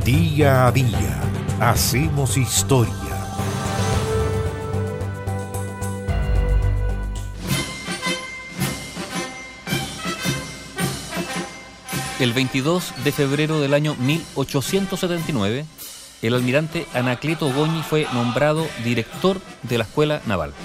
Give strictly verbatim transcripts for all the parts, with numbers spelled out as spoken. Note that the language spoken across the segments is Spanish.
Día a día hacemos historia. El veintidós de febrero del año mil ochocientos setenta y nueve, el almirante Anacleto Goñi fue nombrado director de la Escuela Naval.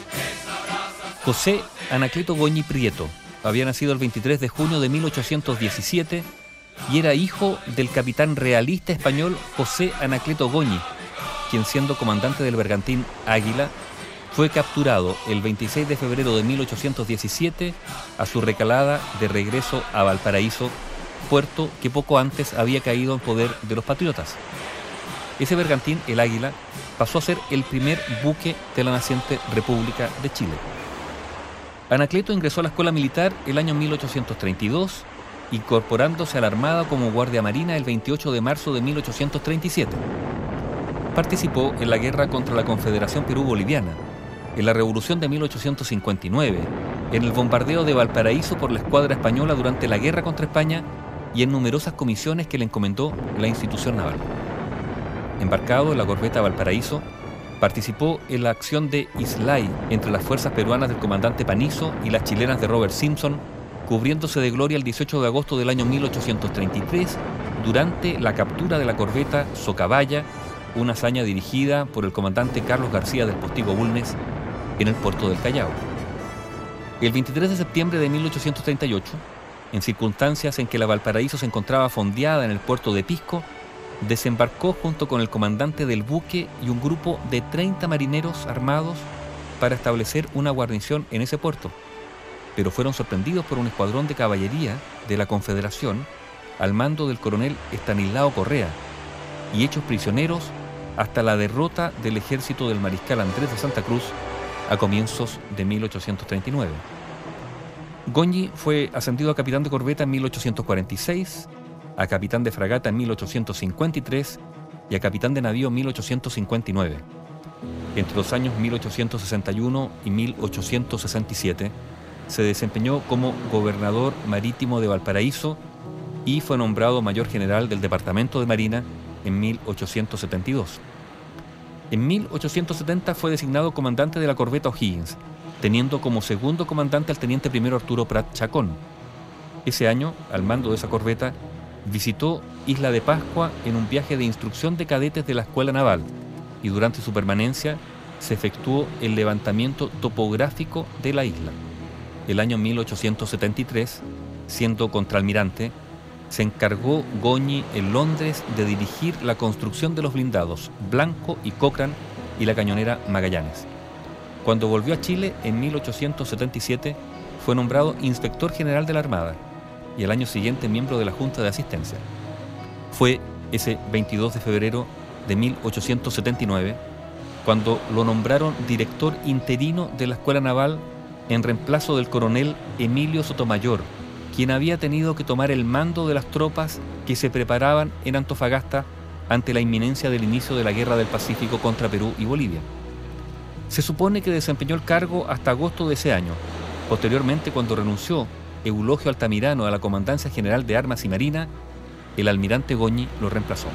José Anacleto Goñi Prieto había nacido el veintitrés de junio de mil ochocientos diecisiete y era hijo del capitán realista español José Anacleto Goñi, quien, siendo comandante del bergantín Águila, fue capturado el veintiséis de febrero de mil ochocientos diecisiete a su recalada de regreso a Valparaíso, puerto que poco antes había caído en poder de los patriotas. Ese bergantín, el Águila, pasó a ser el primer buque de la naciente República de Chile. Anacleto ingresó a la escuela militar el año mil ochocientos treinta y dos, incorporándose a la Armada como guardia marina el veintiocho de marzo de mil ochocientos treinta y siete. Participó en la guerra contra la Confederación Perú-Boliviana, en la Revolución de mil ochocientos cincuenta y nueve, en el bombardeo de Valparaíso por la escuadra española durante la guerra contra España y en numerosas comisiones que le encomendó la institución naval. Embarcado en la corbeta Valparaíso, participó en la acción de Islay entre las fuerzas peruanas del comandante Panizo y las chilenas de Robert Simpson, cubriéndose de gloria el dieciocho de agosto del año mil ochocientos treinta y tres durante la captura de la corbeta Socabaya, una hazaña dirigida por el comandante Carlos García del Postigo Bulnes en el puerto del Callao. El veintitrés de septiembre de mil ochocientos treinta y ocho, en circunstancias en que la Valparaíso se encontraba fondeada en el puerto de Pisco, desembarcó junto con el comandante del buque y un grupo de treinta marineros armados para establecer una guarnición en ese puerto, pero fueron sorprendidos por un escuadrón de caballería de la Confederación al mando del coronel Estanislao Correa y hechos prisioneros hasta la derrota del ejército del mariscal Andrés de Santa Cruz a comienzos de mil ochocientos treinta y nueve. Goñi fue ascendido a capitán de corbeta en mil ochocientos cuarenta y seis, a capitán de fragata en mil ochocientos cincuenta y tres y a capitán de navío en mil ochocientos cincuenta y nueve. Entre los años mil ochocientos sesenta y uno y mil ochocientos sesenta y siete se desempeñó como gobernador marítimo de Valparaíso y fue nombrado mayor general del Departamento de Marina en mil ochocientos setenta y dos. En mil ochocientos setenta fue designado comandante de la corbeta O'Higgins, teniendo como segundo comandante al teniente primero Arturo Prat Chacón. Ese año, al mando de esa corbeta, visitó Isla de Pascua en un viaje de instrucción de cadetes de la Escuela Naval y durante su permanencia se efectuó el levantamiento topográfico de la isla. El año mil ochocientos setenta y tres, siendo contraalmirante, se encargó Goñi en Londres de dirigir la construcción de los blindados Blanco y Cochrane y la cañonera Magallanes. Cuando volvió a Chile en mil ochocientos setenta y siete, fue nombrado inspector general de la Armada y al año siguiente miembro de la Junta de Asistencia. Fue ese veintidós de febrero de mil ochocientos setenta y nueve cuando lo nombraron director interino de la Escuela Naval en reemplazo del coronel Emilio Sotomayor, quien había tenido que tomar el mando de las tropas que se preparaban en Antofagasta ante la inminencia del inicio de la Guerra del Pacífico contra Perú y Bolivia. Se supone que desempeñó el cargo hasta agosto de ese año. Posteriormente, cuando renunció Eulogio Altamirano a la Comandancia General de Armas y Marina, el almirante Goñi lo reemplazó.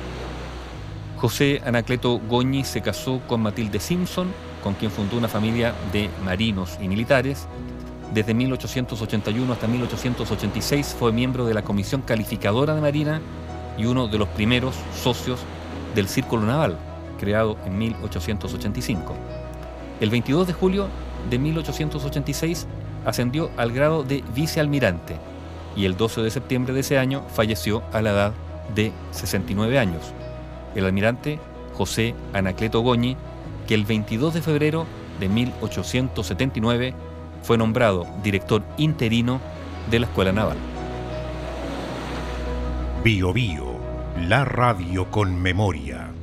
José Anacleto Goñi se casó con Matilde Simpson, con quien fundó una familia de marinos y militares. Desde mil ochocientos ochenta y uno hasta mil ochocientos ochenta y seis fue miembro de la Comisión Calificadora de Marina y uno de los primeros socios del Círculo Naval, creado en mil ochocientos ochenta y cinco. El veintidós de julio de mil ochocientos ochenta y seis ascendió al grado de vicealmirante y el doce de septiembre de ese año falleció a la edad de sesenta y nueve años. El almirante José Anacleto Goñi, que el veintidós de febrero de mil ochocientos setenta y nueve fue nombrado director interino de la Escuela Naval. Bio Bio, la radio con memoria.